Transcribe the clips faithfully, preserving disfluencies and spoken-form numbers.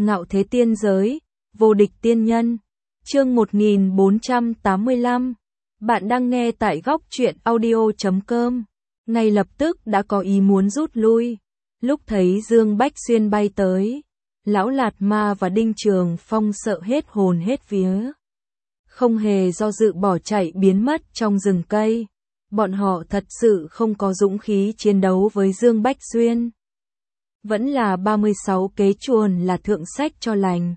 Ngạo thế tiên giới, vô địch tiên nhân. Chương một nghìn bốn trăm tám mươi lăm. Bạn đang nghe tại góc truyện audio chấm com. Ngay lập tức đã có ý muốn rút lui. Lúc thấy Dương Bách Xuyên bay tới, Lão Lạt Ma và Đinh Trường Phong sợ hết hồn hết vía. Không hề do dự bỏ chạy biến mất trong rừng cây. Bọn họ thật sự không có dũng khí chiến đấu với Dương Bách Xuyên. Vẫn là ba mươi sáu kế chuồn là thượng sách cho lành.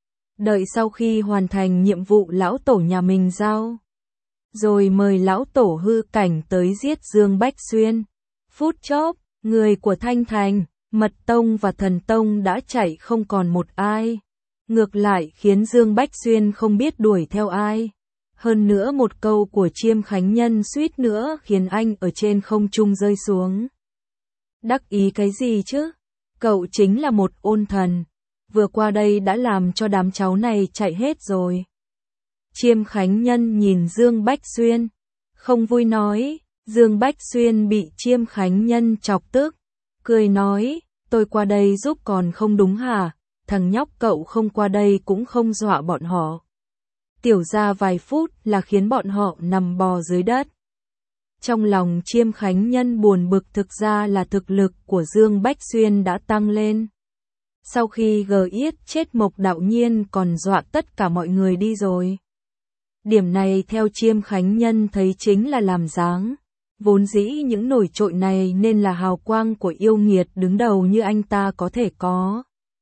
Đợi sau khi hoàn thành nhiệm vụ lão tổ nhà mình giao, rồi mời lão tổ hư cảnh tới giết Dương Bách Xuyên. Phút chốc, người của Thanh Thành, Mật Tông và Thần Tông đã chạy không còn một ai. Ngược lại khiến Dương Bách Xuyên không biết đuổi theo ai. Hơn nữa một câu của Chiêm Khánh Nhân suýt nữa khiến anh ở trên không trung rơi xuống. Đắc ý cái gì chứ? Cậu chính là một ôn thần. Vừa qua đây đã làm cho đám cháu này chạy hết rồi. Chiêm Khánh Nhân nhìn Dương Bách Xuyên, không vui nói. Dương Bách Xuyên bị Chiêm Khánh Nhân chọc tức, cười nói, tôi qua đây giúp còn không đúng hả? Thằng nhóc cậu không qua đây cũng không dọa bọn họ. Tiểu ra vài phút là khiến bọn họ nằm bò dưới đất. Trong lòng Chiêm Khánh Nhân buồn bực, thực ra là thực lực của Dương Bách Xuyên đã tăng lên. Sau khi gờ yết chết Mộc Đạo Nhiên còn dọa tất cả mọi người đi rồi. Điểm này theo Chiêm Khánh Nhân thấy chính là làm dáng. Vốn dĩ những nổi trội này nên là hào quang của yêu nghiệt đứng đầu như anh ta có thể có.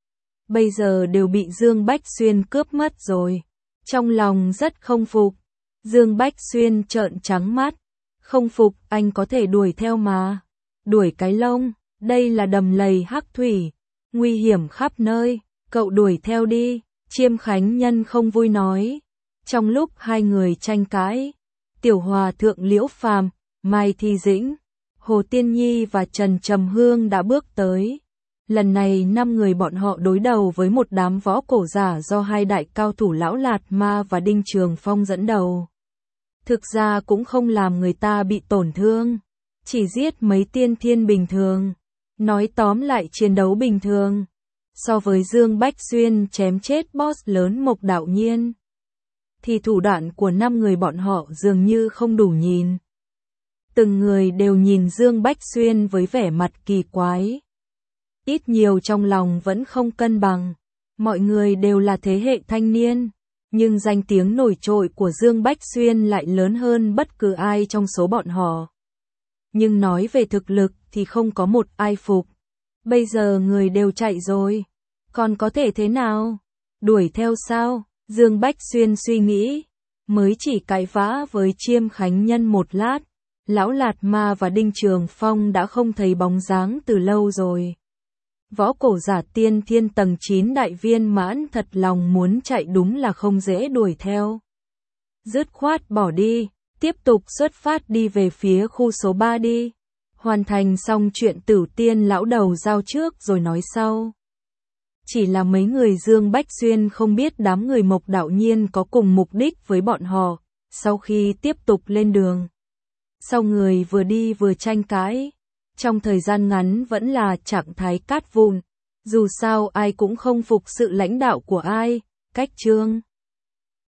Bây giờ đều bị Dương Bách Xuyên cướp mất rồi. Trong lòng rất không phục. Dương Bách Xuyên trợn trắng mắt. Không phục, anh có thể đuổi theo mà. Đuổi cái lông, đây là đầm lầy hắc thủy. Nguy hiểm khắp nơi, cậu đuổi theo đi. Chiêm Khánh Nhân không vui nói. Trong lúc hai người tranh cãi, Tiểu Hòa Thượng Liễu Phàm, Mai Thi Dĩnh, Hồ Tiên Nhi và Trần Trầm Hương đã bước tới. Lần này năm người bọn họ đối đầu với một đám võ cổ giả do hai đại cao thủ Lão Lạt Ma và Đinh Trường Phong dẫn đầu. Thực ra cũng không làm người ta bị tổn thương, chỉ giết mấy tiên thiên bình thường. Nói tóm lại chiến đấu bình thường. So với Dương Bách Xuyên chém chết boss lớn Mộc Đạo Nhiên, thì thủ đoạn của năm người bọn họ dường như không đủ nhìn. Từng người đều nhìn Dương Bách Xuyên với vẻ mặt kỳ quái. Ít nhiều trong lòng vẫn không cân bằng. Mọi người đều là thế hệ thanh niên, nhưng danh tiếng nổi trội của Dương Bách Xuyên lại lớn hơn bất cứ ai trong số bọn họ. Nhưng nói về thực lực thì không có một ai phục. Bây giờ người đều chạy rồi, còn có thể thế nào? Đuổi theo sao? Dương Bách Xuyên suy nghĩ, mới chỉ cãi vã với Chiêm Khánh Nhân một lát. Lão Lạt Ma và Đinh Trường Phong đã không thấy bóng dáng từ lâu rồi. Võ cổ giả tiên thiên tầng chín đại viên mãn thật lòng muốn chạy đúng là không dễ đuổi theo. Dứt khoát bỏ đi, tiếp tục xuất phát đi về phía khu số ba đi. Hoàn thành xong chuyện Tử Tiên lão đầu giao trước rồi nói sau. Chỉ là mấy người Dương Bách Xuyên không biết đám người Mộc Đạo Nhiên có cùng mục đích với bọn họ. Sau khi tiếp tục lên đường, sau người vừa đi vừa tranh cãi, trong thời gian ngắn vẫn là trạng thái cát vụn. Dù sao ai cũng không phục sự lãnh đạo của ai. Cách chương